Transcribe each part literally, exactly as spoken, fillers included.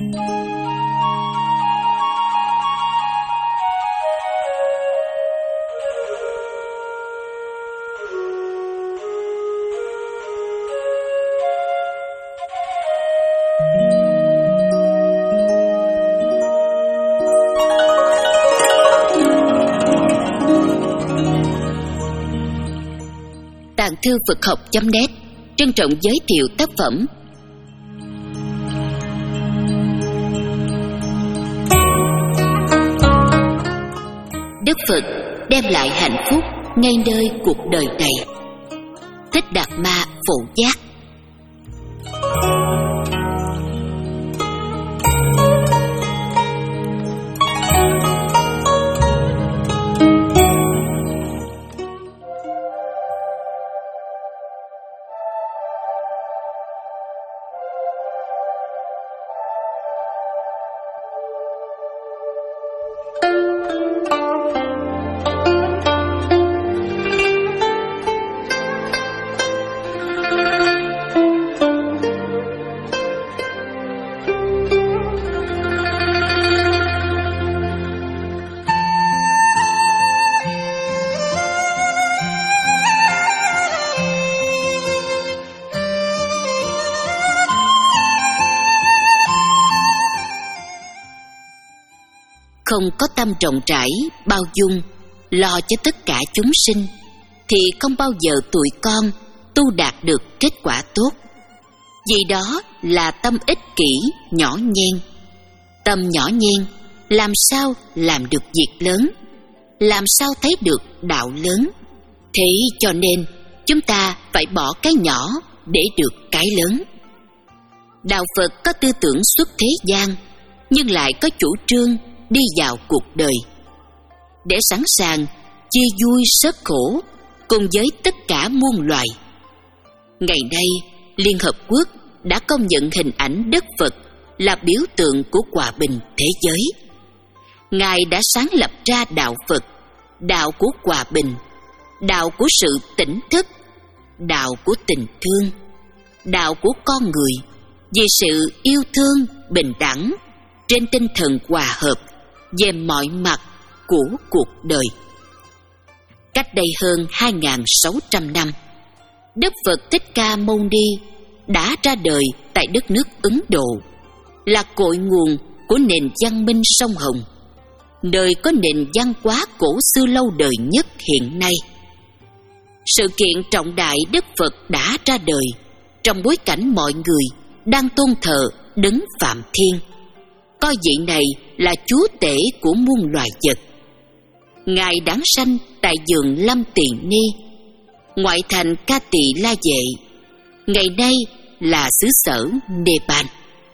Tàng thư Phật học chấm net trân trọng giới thiệu tác phẩm Đức Phật đem lại hạnh phúc ngay nơi cuộc đời này. Thích Đạt Ma Phổ Giác. Không có tâm rộng rãi, bao dung, lo cho tất cả chúng sinh, thì không bao giờ tụi con tu đạt được kết quả tốt. Vì đó là tâm ích kỷ, nhỏ nhen. Tâm nhỏ nhen, làm sao làm được việc lớn, làm sao thấy được đạo lớn. Thế cho nên chúng ta phải bỏ cái nhỏ để được cái lớn. Đạo Phật có tư tưởng xuất thế gian, nhưng lại có chủ trương đi vào cuộc đời để sẵn sàng chia vui sớt khổ cùng với tất cả muôn loài. Ngày nay, Liên Hợp Quốc đã công nhận hình ảnh Đức Phật là biểu tượng của hòa bình thế giới. Ngài đã sáng lập ra đạo Phật, đạo của hòa bình, đạo của sự tỉnh thức, đạo của tình thương, đạo của con người vì sự yêu thương, bình đẳng trên tinh thần hòa hợp về mọi mặt của cuộc đời. Cách đây hơn hai nghìn sáu trăm năm, Đức Phật Thích Ca Mâu Ni đã ra đời tại đất nước Ấn Độ, là cội nguồn của nền văn minh sông Hồng, nơi có nền văn hóa cổ xưa lâu đời nhất hiện nay. Sự kiện trọng đại Đức Phật đã ra đời trong bối cảnh mọi người đang tôn thờ Đấng Phạm Thiên, coi vị này là chúa tể của muôn loài vật. Ngài đản sanh tại vườn Lâm Tỳ Ni, ngoại thành Ca Tỳ La Vệ, ngày nay là xứ sở Nepal.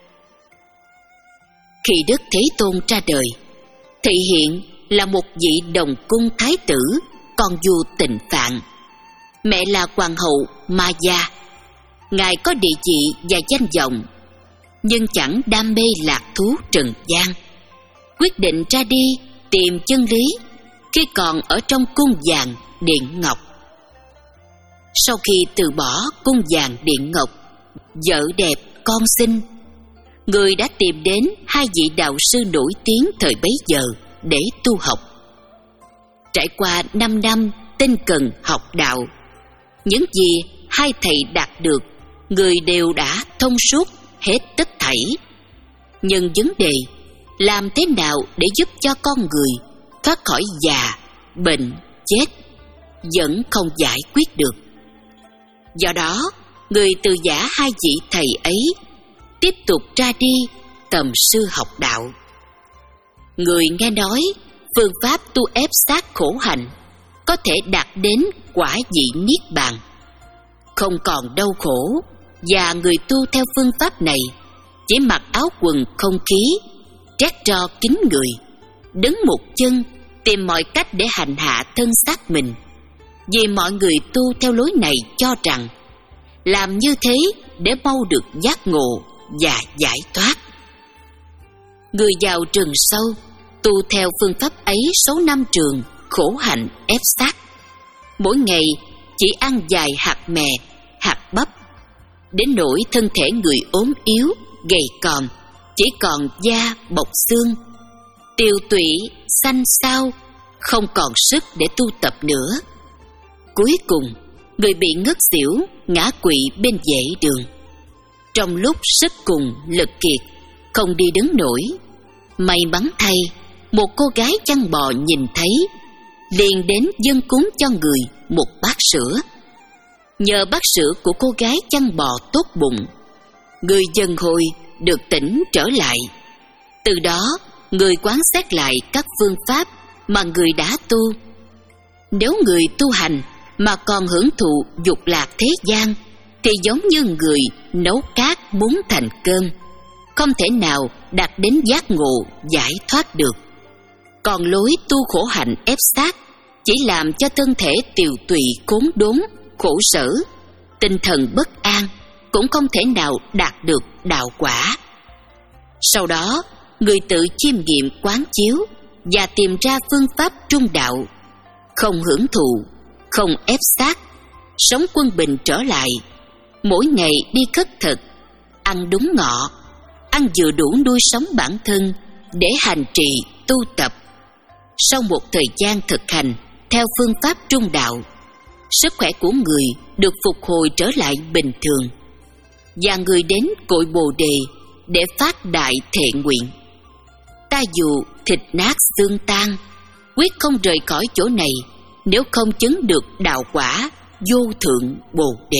Khi Đức Thế Tôn ra đời, thị hiện là một vị đồng cung thái tử, con vua Tịnh Phạn. Mẹ là hoàng hậu Maya. Ngài có địa vị và danh vọng, nhưng chẳng đam mê lạc thú trần gian, quyết định ra đi tìm chân lý khi còn ở trong cung vàng điện ngọc. Sau khi từ bỏ cung vàng điện ngọc, vợ đẹp con xinh, người đã tìm đến hai vị đạo sư nổi tiếng thời bấy giờ để tu học. Trải qua năm năm tinh cần học đạo, những gì hai thầy đạt được, người đều đã thông suốt hết tất thảy. Nhưng vấn đề làm thế nào để giúp cho con người thoát khỏi già, bệnh, chết vẫn không giải quyết được. Do đó, người từ giả hai vị thầy ấy tiếp tục ra đi tầm sư học đạo. Người nghe nói phương pháp tu ép sát khổ hạnh có thể đạt đến quả vị niết bàn, không còn đau khổ, và người tu theo phương pháp này chỉ mặc áo quần không khí, trét tro kín người, đứng một chân tìm mọi cách để hành hạ thân xác mình, vì mọi người tu theo lối này cho rằng làm như thế để mau được giác ngộ và giải thoát. Người vào rừng sâu tu theo phương pháp ấy số năm trường khổ hạnh ép sát, mỗi ngày chỉ ăn vài hạt mè, hạt bắp, đến nỗi thân thể người ốm yếu, gầy còm, chỉ còn da bọc xương, tiều tụy xanh xao, không còn sức để tu tập nữa. Cuối cùng, người bị ngất xỉu, ngã quỵ bên vệ đường. Trong lúc sức cùng lực kiệt, không đi đứng nổi, may mắn thay, một cô gái chăn bò nhìn thấy, liền đến dâng cúng cho người một bát sữa. Nhờ bát sữa của cô gái chăn bò tốt bụng, người dần hồi được tỉnh trở lại. Từ đó, người quán xét lại các phương pháp mà người đã tu. Nếu người tu hành mà còn hưởng thụ dục lạc thế gian, thì giống như người nấu cát muốn thành cơm, không thể nào đạt đến giác ngộ giải thoát được. Còn lối tu khổ hạnh ép sát chỉ làm cho thân thể tiều tụy khốn đốn, khổ sở, tinh thần bất an, cũng không thể nào đạt được đạo quả. Sau đó, người tự chiêm nghiệm quán chiếu và tìm ra phương pháp trung đạo, không hưởng thụ, không ép sát, sống quân bình trở lại, mỗi ngày đi khất thực, ăn đúng ngọ, ăn vừa đủ nuôi sống bản thân để hành trì tu tập. Sau một thời gian thực hành theo phương pháp trung đạo, sức khỏe của người được phục hồi trở lại bình thường, và người đến cội Bồ Đề để phát đại thệ nguyện: ta dù thịt nát xương tan, quyết không rời khỏi chỗ này nếu không chứng được đạo quả vô thượng Bồ Đề.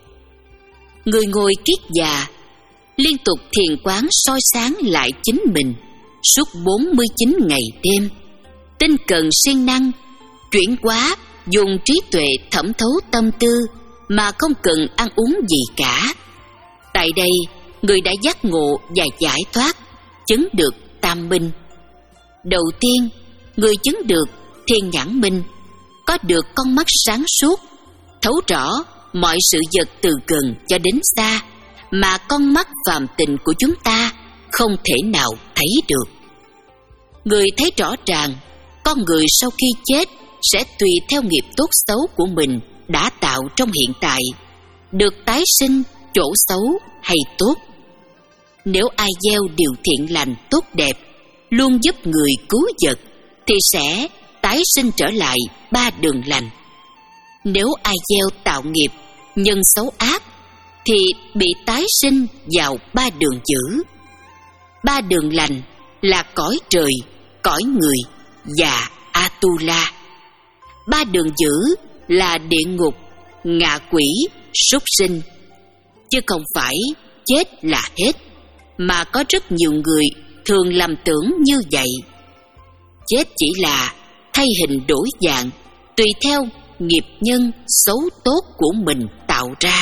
Người ngồi kiết già, liên tục thiền quán soi sáng lại chính mình suốt bốn mươi chín ngày đêm, tinh cần siêng năng, chuyển hóa, dùng trí tuệ thẩm thấu tâm tư mà không cần ăn uống gì cả. Tại đây, người đã giác ngộ và giải thoát, chứng được tam minh. Đầu tiên, người chứng được thiên nhãn minh, có được con mắt sáng suốt, thấu rõ mọi sự vật từ gần cho đến xa mà con mắt phàm tình của chúng ta không thể nào thấy được. Người thấy rõ ràng con người sau khi chết sẽ tùy theo nghiệp tốt xấu của mình đã tạo trong hiện tại, được tái sinh chỗ xấu hay tốt. Nếu ai gieo điều thiện lành tốt đẹp, luôn giúp người cứu vật, thì sẽ tái sinh trở lại ba đường lành. Nếu ai gieo tạo nghiệp, nhân xấu ác, thì bị tái sinh vào ba đường dữ. Ba đường lành là cõi trời, cõi người và Atula. Ba đường dữ là địa ngục, ngạ quỷ, súc sinh. Chứ không phải chết là hết, mà có rất nhiều người thường lầm tưởng như vậy. Chết chỉ là thay hình đổi dạng, tùy theo nghiệp nhân xấu tốt của mình tạo ra.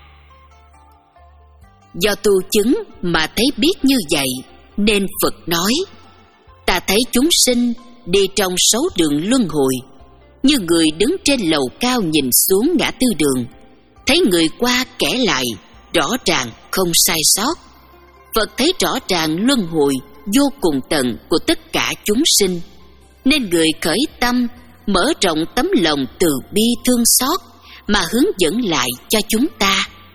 Do tu chứng mà thấy biết như vậy, nên Phật nói: ta thấy chúng sinh đi trong sáu đường luân hồi, như người đứng trên lầu cao nhìn xuống ngã tư đường, thấy người qua kẻ lại, rõ ràng không sai sót. Phật thấy rõ ràng luân hồi vô cùng tận của tất cả chúng sinh, nên người khởi tâm mở rộng tấm lòng từ bi thương xót mà hướng dẫn lại cho chúng ta.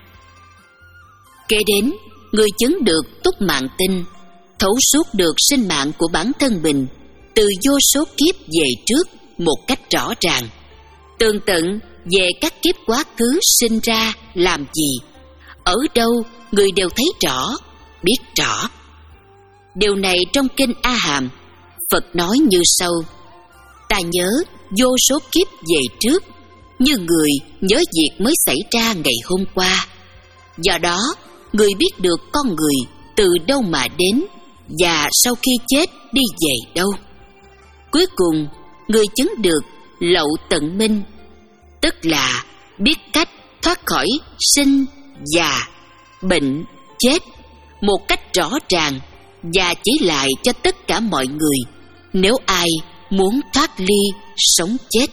Kế đến, người chứng được túc mạng tinh, thấu suốt được sinh mạng của bản thân mình từ vô số kiếp về trước một cách rõ ràng, tường tận về các kiếp quá khứ sinh ra làm gì, ở đâu người đều thấy rõ, biết rõ. Điều này trong kinh A Hàm, Phật nói như sau: ta nhớ vô số kiếp về trước, như người nhớ việc mới xảy ra ngày hôm qua. Do đó, người biết được con người từ đâu mà đến và sau khi chết đi về đâu. Cuối cùng, người chứng được lậu tận minh, tức là biết cách thoát khỏi sinh, già, bệnh, chết một cách rõ ràng và chỉ lại cho tất cả mọi người nếu ai muốn thoát ly sống chết.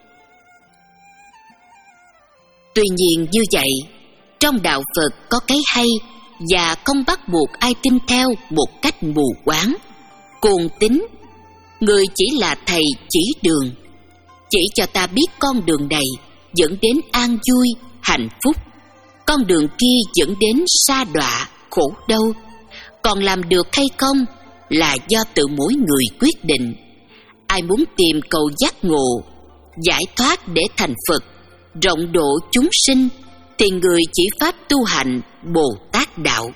Tuy nhiên như vậy, trong đạo Phật có cái hay và không bắt buộc ai tin theo một cách mù quáng, cuồng tín. Người chỉ là thầy chỉ đường, chỉ cho ta biết con đường này dẫn đến an vui, hạnh phúc, con đường kia dẫn đến sa đọa, khổ đau. Còn làm được hay không là do tự mỗi người quyết định. Ai muốn tìm cầu giác ngộ, giải thoát để thành Phật, rộng độ chúng sinh, thì người chỉ pháp tu hành Bồ Tát đạo.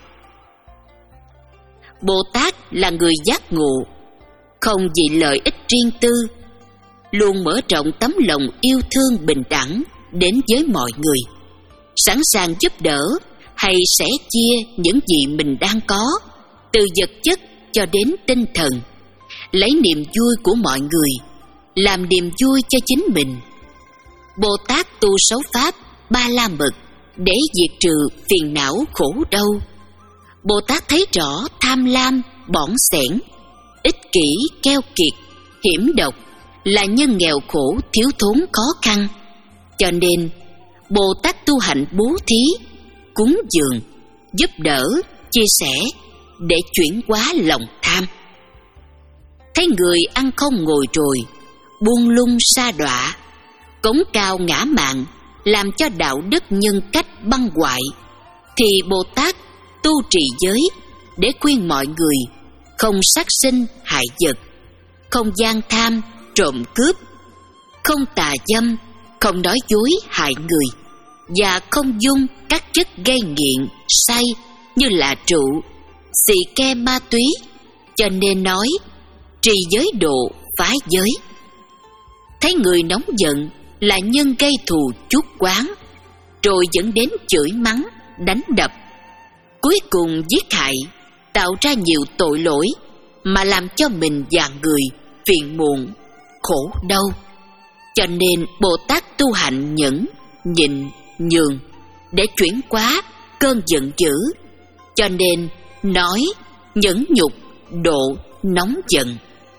Bồ Tát là người giác ngộ, không vì lợi ích riêng tư, luôn mở rộng tấm lòng yêu thương bình đẳng đến với mọi người, sẵn sàng giúp đỡ hay sẻ chia những gì mình đang có, từ vật chất cho đến tinh thần, lấy niềm vui của mọi người làm niềm vui cho chính mình. Bồ Tát tu sáu pháp Ba La Mật để diệt trừ phiền não khổ đau. Bồ Tát thấy rõ tham lam, bỏng sẻn, ích kỷ, keo kiệt, hiểm độc là nhân nghèo khổ, thiếu thốn, khó khăn. Cho nên Bồ Tát tu hành bố thí, cúng dường, giúp đỡ, chia sẻ để chuyển hóa lòng tham. Thấy người ăn không ngồi rồi, buông lung sa đọa, cống cao ngã mạn, làm cho đạo đức nhân cách băng hoại, thì Bồ Tát tu trì giới để khuyên mọi người không sát sinh hại vật, không gian tham trộm cướp, không tà dâm, không nói dối hại người, và không dung các chất gây nghiện say như là rượu, xì ke, ma túy. Cho nên nói trì giới độ phá giới. Thấy người nóng giận là nhân gây thù chuốc oán, rồi dẫn đến chửi mắng, đánh đập, cuối cùng giết hại, tạo ra nhiều tội lỗi mà làm cho mình và người phiền muộn, khổ đau. Cho nên Bồ Tát tu hành nhẫn, nhịn, nhường để chuyển hóa cơn giận dữ. Cho nên nói nhẫn nhục độ nóng giận.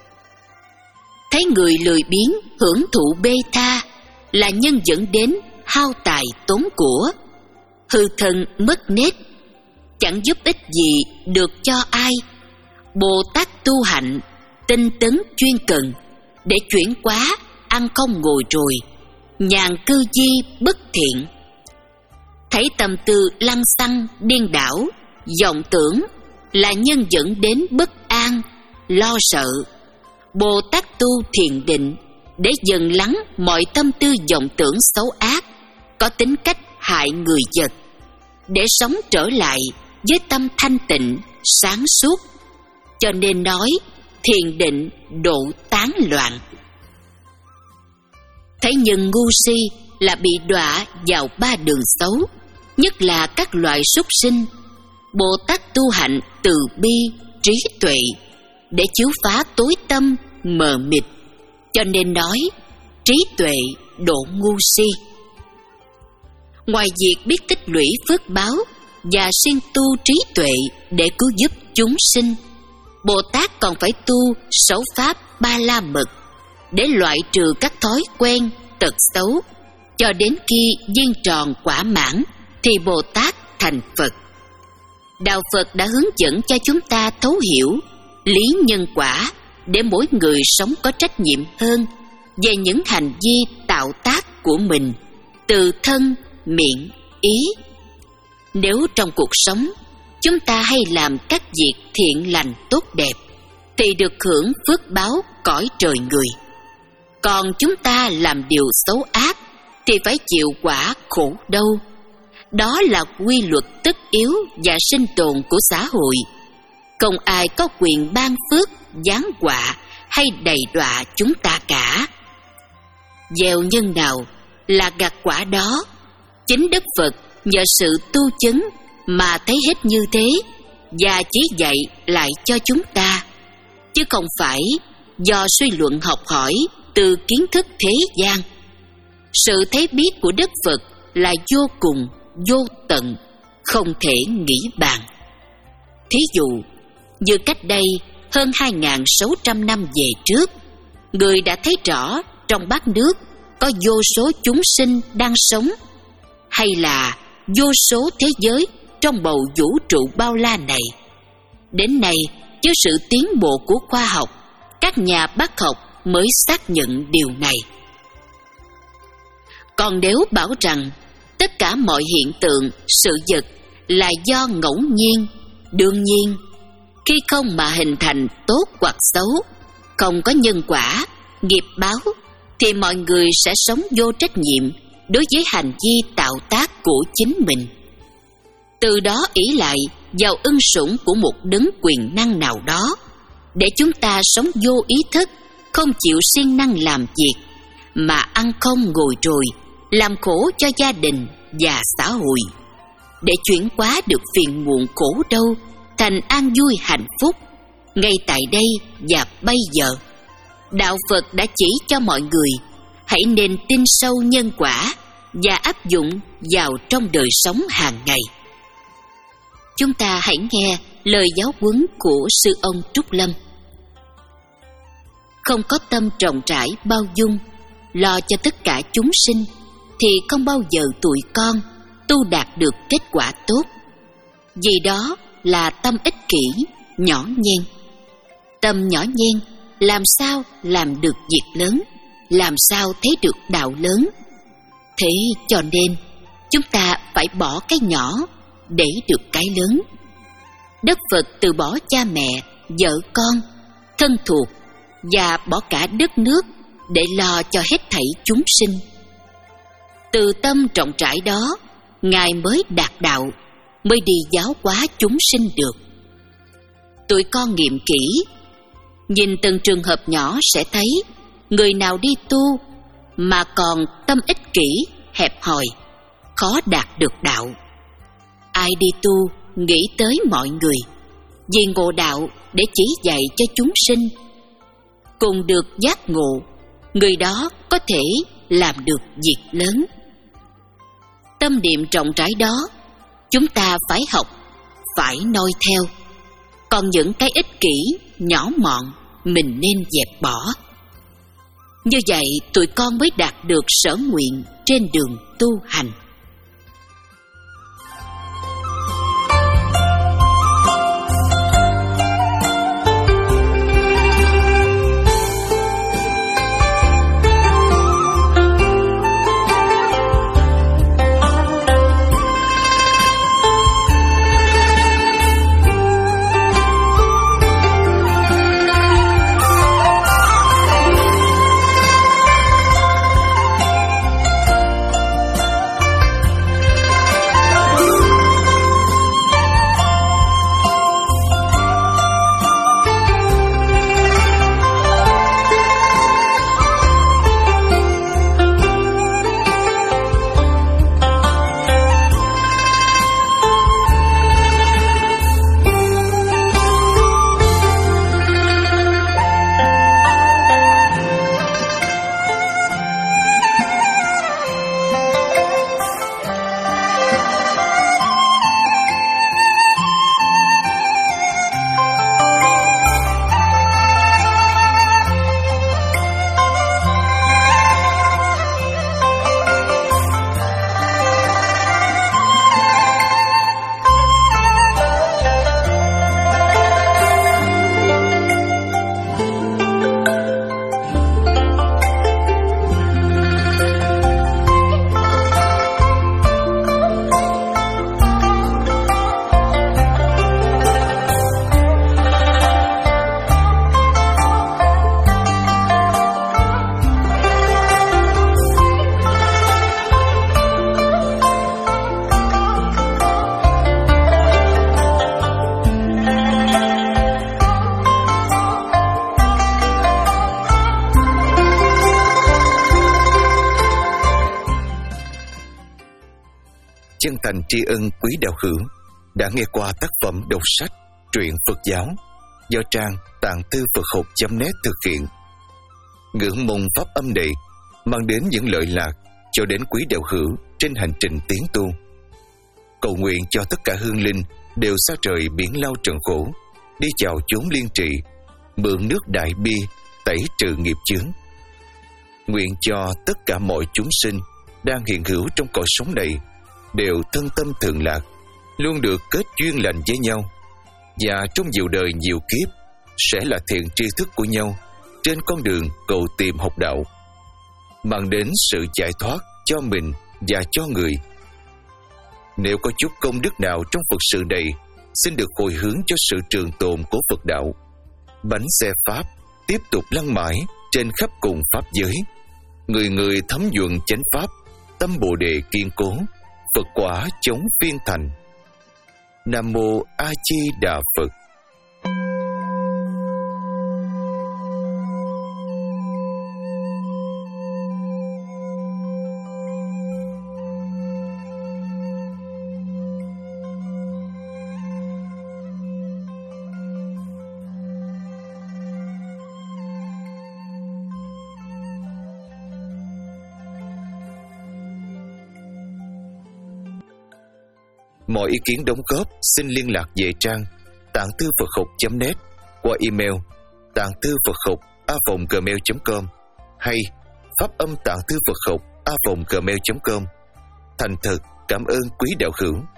Thấy người lười biếng hưởng thụ bê tha là nhân dẫn đến hao tài tốn của, hư thân mất nết, chẳng giúp ích gì được cho ai. Bồ Tát tu hạnh tinh tấn chuyên cần để chuyển hóa ăn không ngồi rồi, nhàn cư di bất thiện. Thấy tâm tư lăng xăng điên đảo, vọng tưởng là nhân dẫn đến bất an, lo sợ. Bồ Tát tu thiền định để dần lắng mọi tâm tư vọng tưởng xấu ác, có tính cách hại người vật, để sống trở lại với tâm thanh tịnh, sáng suốt. Cho nên nói thiền định độ tán loạn. Thấy nhân ngu si là bị đọa vào ba đường xấu, nhất là các loại súc sinh. Bồ Tát tu hạnh từ bi, trí tuệ để chiếu phá tối tâm mờ mịt. Cho nên nói trí tuệ độ ngu si. Ngoài việc biết tích lũy phước báo và siêng tu trí tuệ để cứu giúp chúng sinh, Bồ Tát còn phải tu sáu pháp Ba La Mật để loại trừ các thói quen tật xấu, cho đến khi viên tròn quả mãn thì Bồ Tát thành Phật. Đạo Phật đã hướng dẫn cho chúng ta thấu hiểu lý nhân quả để mỗi người sống có trách nhiệm hơn về những hành vi tạo tác của mình từ thân, miệng, ý. Nếu trong cuộc sống chúng ta hay làm các việc thiện lành tốt đẹp thì được hưởng phước báo cõi trời người. Còn chúng ta làm điều xấu ác thì phải chịu quả khổ đau. Đó là quy luật tất yếu và sinh tồn của xã hội. Không ai có quyền ban phước, giáng họa hay đầy đọa chúng ta cả. Gieo nhân nào là gặt quả đó. Chính Đức Phật nhờ sự tu chứng mà thấy hết như thế và chỉ dạy lại cho chúng ta, chứ không phải do suy luận học hỏi từ kiến thức thế gian. Sự thấy biết của Đức Phật là vô cùng, vô tận, không thể nghĩ bàn. Thí dụ, như cách đây hơn hai nghìn sáu trăm năm về trước, người đã thấy rõ trong bát nước có vô số chúng sinh đang sống, hay là vô số thế giới trong bầu vũ trụ bao la này. Đến nay, với sự tiến bộ của khoa học, các nhà bác học mới xác nhận điều này. Còn nếu bảo rằng tất cả mọi hiện tượng, sự vật là do ngẫu nhiên, đương nhiên, Khi không mà hình thành tốt hoặc xấu, không có nhân quả, nghiệp báo, thì mọi người sẽ sống vô trách nhiệm đối với hành vi tạo tác của chính mình. Từ đó ỷ lại vào ân sủng của một đấng quyền năng nào đó, để chúng ta sống vô ý thức, không chịu siêng năng làm việc, mà ăn không ngồi rồi, làm khổ cho gia đình và xã hội, để chuyển hóa được phiền muộn khổ đau thành an vui hạnh phúc ngay tại đây và bây giờ. Đạo Phật đã chỉ cho mọi người hãy nên tin sâu nhân quả và áp dụng vào trong đời sống hàng ngày. Chúng ta hãy nghe lời giáo huấn của sư ông Trúc Lâm. Không có tâm rộng rãi bao dung, lo cho tất cả chúng sinh, thì không bao giờ tụi con tu đạt được kết quả tốt. Vì đó là tâm ích kỷ, nhỏ nhen. Tâm nhỏ nhen làm sao làm được việc lớn, làm sao thấy được đạo lớn. Thế cho nên chúng ta phải bỏ cái nhỏ để được cái lớn. Đức Phật từ bỏ cha mẹ, vợ con, thân thuộc và bỏ cả đất nước để lo cho hết thảy chúng sinh. Từ tâm rộng rãi đó, Ngài mới đạt đạo, mới đi giáo hóa chúng sinh được. Tụi con nghiệm kỹ, nhìn từng trường hợp nhỏ sẽ thấy người nào đi tu mà còn tâm ích kỷ, hẹp hòi, khó đạt được đạo. Ai đi tu nghĩ tới mọi người, vì ngộ đạo để chỉ dạy cho chúng sinh. Cùng được giác ngộ, người đó có thể làm được việc lớn. Tâm niệm rộng rãi đó, chúng ta phải học, phải noi theo. Còn những cái ích kỷ, nhỏ mọn, mình nên dẹp bỏ. Như vậy tụi con mới đạt được sở nguyện trên đường tu hành. Chân thành tri ân quý đạo hữu đã nghe qua tác phẩm đọc sách truyện Phật giáo do trang tạng thư Phật học chấm net thực hiện. Ngưỡng mong pháp âm này mang đến những lợi lạc cho đến quý đạo hữu trên hành trình tiến tu. Cầu nguyện cho tất cả hương linh đều xa trời biển lao trần khổ, đi chào chốn liên trị, mượn nước đại bi tẩy trừ nghiệp chướng. Nguyện cho tất cả mọi chúng sinh đang hiện hữu trong cõi sống này đều thân tâm thường lạc, luôn được kết duyên lành với nhau, và trong nhiều đời nhiều kiếp sẽ là thiện tri thức của nhau trên con đường cầu tìm học đạo, mang đến sự giải thoát cho mình và cho người. Nếu có chút công đức nào trong Phật sự này xin được hồi hướng cho sự trường tồn của Phật đạo. Bánh xe Pháp tiếp tục lăn mãi trên khắp cùng Pháp giới. Người người thấm nhuận chánh Pháp, tâm Bồ Đề kiên cố, Phật quả chống phiên thành. Nam Mô A Di Đà Phật. Mọi ý kiến đóng góp xin liên lạc về trang tạng thư Phật học chấm net qua email tạng thư Phật học a còng gmail chấm com hay pháp âm tạng thư Phật học a còng gmail chấm com. Thành thật cảm ơn quý đạo hữu.